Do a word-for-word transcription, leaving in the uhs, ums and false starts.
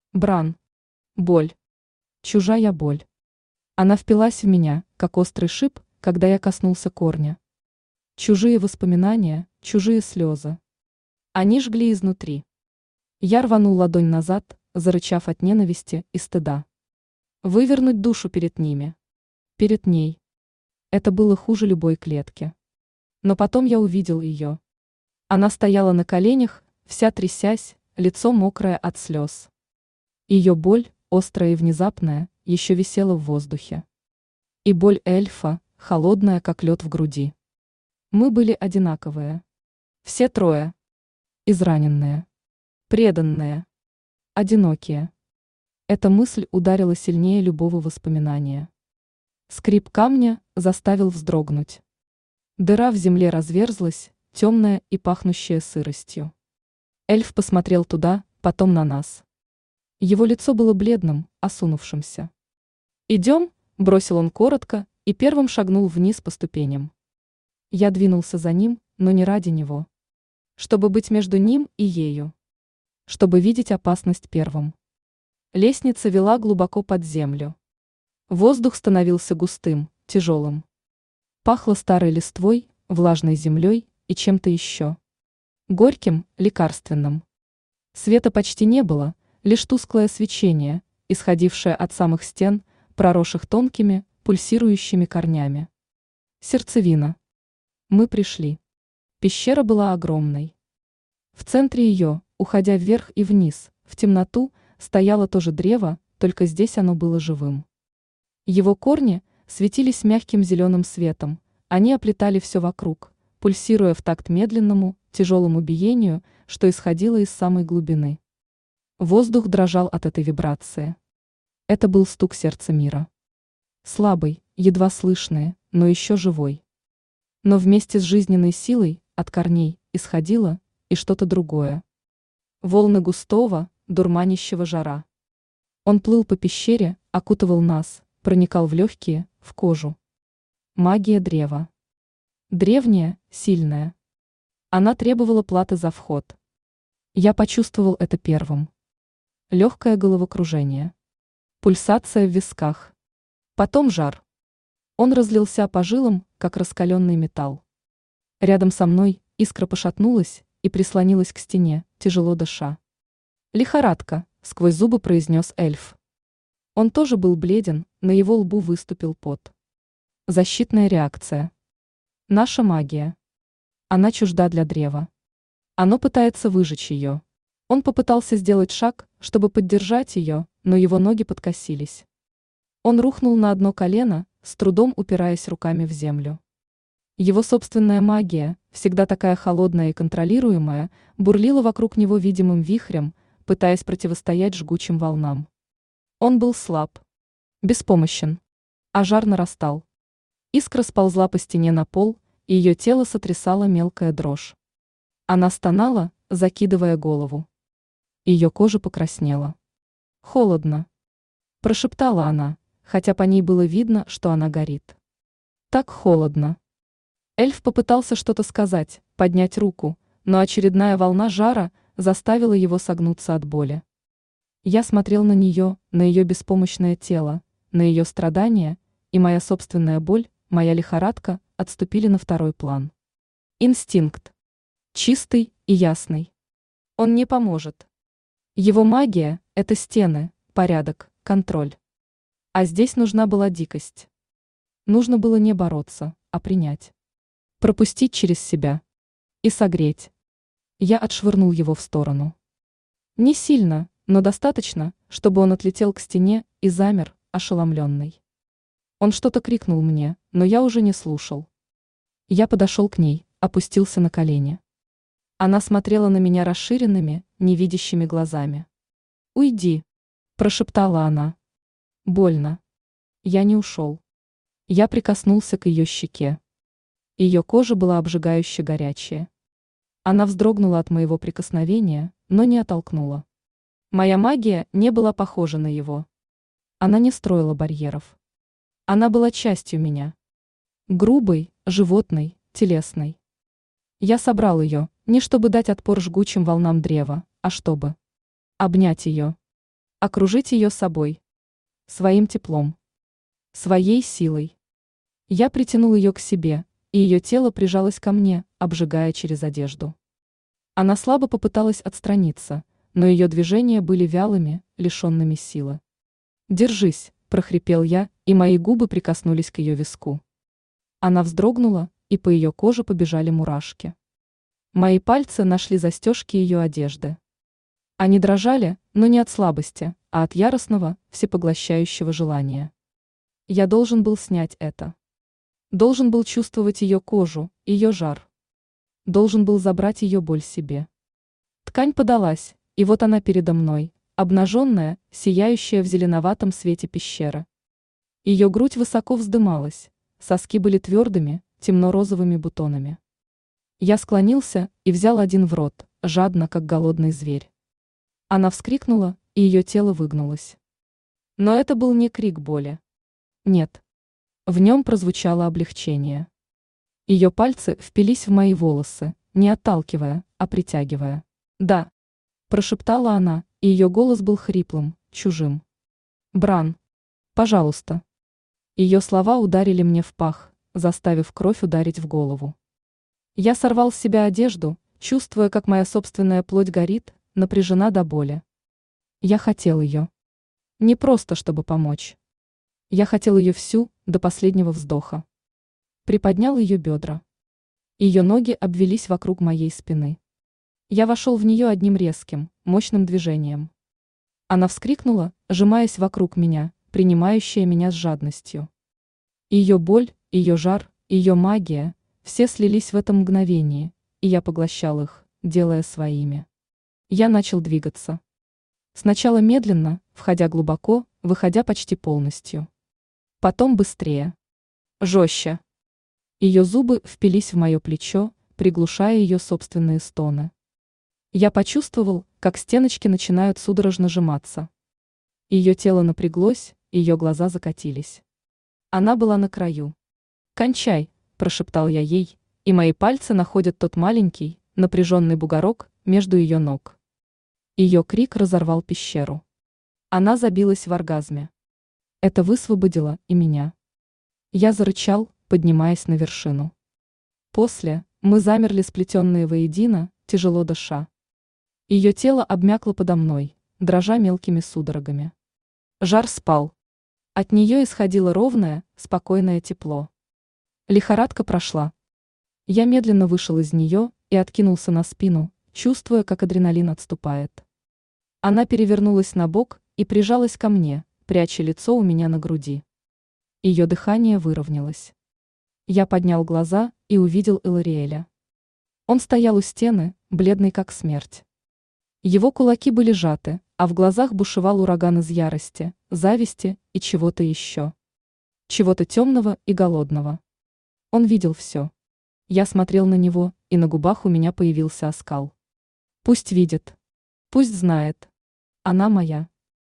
Бран. Боль. Чужая боль. Она впилась в меня, как острый шип, когда я коснулся корня. Чужие воспоминания, чужие слезы. Они жгли изнутри. Я рванул ладонь назад, зарычав от ненависти и стыда. Вывернуть душу перед ними. Перед ней. Это было хуже любой клетки. Но потом я увидел ее. Она стояла на коленях, вся трясясь, лицо мокрое от слез. Ее боль, острая и внезапная, еще висела в воздухе. И боль эльфа, холодная, как лед в груди. Мы были одинаковые. Все трое. Израненные. Преданные. Одинокие. Эта мысль ударила сильнее любого воспоминания. Скрип камня заставил вздрогнуть. Дыра в земле разверзлась, темная и пахнущая сыростью. Эльф посмотрел туда, потом на нас. Его лицо было бледным, осунувшимся. «Идем», – бросил он коротко и первым шагнул вниз по ступеням. Я двинулся за ним, но не ради него. Чтобы быть между ним и ею. Чтобы видеть опасность первым. Лестница вела глубоко под землю. Воздух становился густым, тяжелым. Пахло старой листвой, влажной землей и чем-то еще. Горьким, лекарственным. Света почти не было, лишь тусклое свечение, исходившее от самых стен, проросших тонкими, пульсирующими корнями. Сердцевина. Мы пришли. Пещера была огромной. В центре ее, уходя вверх и вниз, в темноту, стояло то же древо, только здесь оно было живым. Его корни светились мягким зеленым светом, они оплетали все вокруг, пульсируя в такт медленному, тяжелому биению, что исходило из самой глубины. Воздух дрожал от этой вибрации. Это был стук сердца мира. Слабый, едва слышный, но еще живой. Но вместе с жизненной силой от корней исходило и что-то другое. Волны густого, дурманящего жара. Он плыл по пещере, окутывал нас, проникал в легкие, в кожу. Магия древа. Древняя, сильная. Она требовала платы за вход. Я почувствовал это первым. Легкое головокружение. Пульсация в висках. Потом жар. Он разлился по жилам, как раскаленный металл. Рядом со мной искра пошатнулась и прислонилась к стене, тяжело дыша. «Лихорадка», — сквозь зубы произнес эльф. Он тоже был бледен, на его лбу выступил пот. Защитная реакция. Наша магия. Она чужда для древа. Оно пытается выжечь ее. Он попытался сделать шаг, чтобы поддержать ее, но его ноги подкосились. Он рухнул на одно колено, с трудом упираясь руками в землю. Его собственная магия, всегда такая холодная и контролируемая, бурлила вокруг него видимым вихрем, пытаясь противостоять жгучим волнам. Он был слаб, беспомощен, а жар нарастал. Искра сползла по стене на пол, и ее тело сотрясала мелкая дрожь. Она стонала, закидывая голову. Ее кожа покраснела. «Холодно», – прошептала она, хотя по ней было видно, что она горит. «Так холодно». Эльф попытался что-то сказать, поднять руку, но очередная волна жара заставила его согнуться от боли. Я смотрел на нее, на ее беспомощное тело, на ее страдания, и моя собственная боль, моя лихорадка отступили на второй план. Инстинкт. Чистый и ясный. Он не поможет. Его магия – это стены, порядок, контроль. А здесь нужна была дикость. Нужно было не бороться, а принять. Пропустить через себя. И согреть. Я отшвырнул его в сторону. Не сильно, но достаточно, чтобы он отлетел к стене и замер, ошеломленный. Он что-то крикнул мне, но я уже не слушал. Я подошел к ней, опустился на колени. Она смотрела на меня расширенными, невидящими глазами. «Уйди», – прошептала она. Больно. Я не ушел. Я прикоснулся к ее щеке. Ее кожа была обжигающе горячая. Она вздрогнула от моего прикосновения, но не оттолкнула. Моя магия не была похожа на его. Она не строила барьеров. Она была частью меня. Грубой, животной, телесной. Я собрал ее, не чтобы дать отпор жгучим волнам древа, а чтобы обнять ее. окружить ее собой, своим теплом, своей силой. Я притянул ее к себе, и ее тело прижалось ко мне, обжигая через одежду. Она слабо попыталась отстраниться, но ее движения были вялыми, лишенными силы. «Держись», – прохрипел я, и мои губы прикоснулись к ее виску. Она вздрогнула, и по ее коже побежали мурашки. Мои пальцы нашли застежки ее одежды. Они дрожали, но не от слабости, а от яростного, всепоглощающего желания. Я должен был снять это. Должен был чувствовать ее кожу, ее жар. Должен был забрать ее боль себе. Ткань подалась, и вот она передо мной, обнаженная, сияющая в зеленоватом свете пещеры. Ее грудь высоко вздымалась, соски были твердыми, темно-розовыми бутонами. Я склонился и взял один в рот, жадно, как голодный зверь. Она вскрикнула, и ее тело выгнулось. Но это был не крик боли. Нет. В нем прозвучало облегчение. Ее пальцы впились в мои волосы, не отталкивая, а притягивая. «Да», – прошептала она, и ее голос был хриплым, чужим. «Бран, пожалуйста». Ее слова ударили мне в пах, заставив кровь ударить в голову. Я сорвал с себя одежду, чувствуя, как моя собственная плоть горит, напряжена до боли. Я хотел ее. Не просто, чтобы помочь. Я хотел ее всю, до последнего вздоха. Приподнял ее бедра. Ее ноги обвелись вокруг моей спины. Я вошел в нее одним резким, мощным движением. Она вскрикнула, сжимаясь вокруг меня, принимающая меня с жадностью. Ее боль, ее жар, ее магия – все слились в этом мгновении, и я поглощал их, делая своими. Я начал двигаться. Сначала медленно, входя глубоко, выходя почти полностью. Потом быстрее. Жестче. Ее зубы впились в мое плечо, приглушая ее собственные стоны. Я почувствовал, как стеночки начинают судорожно сжиматься. Ее тело напряглось, ее глаза закатились. Она была на краю. «Кончай», – прошептал я ей, и мои пальцы находят тот маленький, напряженный бугорок между ее ног. Ее крик разорвал пещеру. Она забилась в оргазме. Это высвободило и меня. Я зарычал, поднимаясь на вершину. После мы замерли сплетенные воедино, тяжело дыша. Ее тело обмякло подо мной, дрожа мелкими судорогами. Жар спал. От нее исходило ровное, спокойное тепло. Лихорадка прошла. Я медленно вышел из нее и откинулся на спину, чувствуя, как адреналин отступает. Она перевернулась на бок и прижалась ко мне, пряча лицо у меня на груди. Ее дыхание выровнялось. Я поднял глаза и увидел Илариэля. Он стоял у стены, бледный как смерть. Его кулаки были сжаты, а в глазах бушевал ураган из ярости, зависти и чего-то еще. Чего-то темного и голодного. Он видел все. Я смотрел на него, и на губах у меня появился оскал. Пусть видит. Пусть знает. Она моя.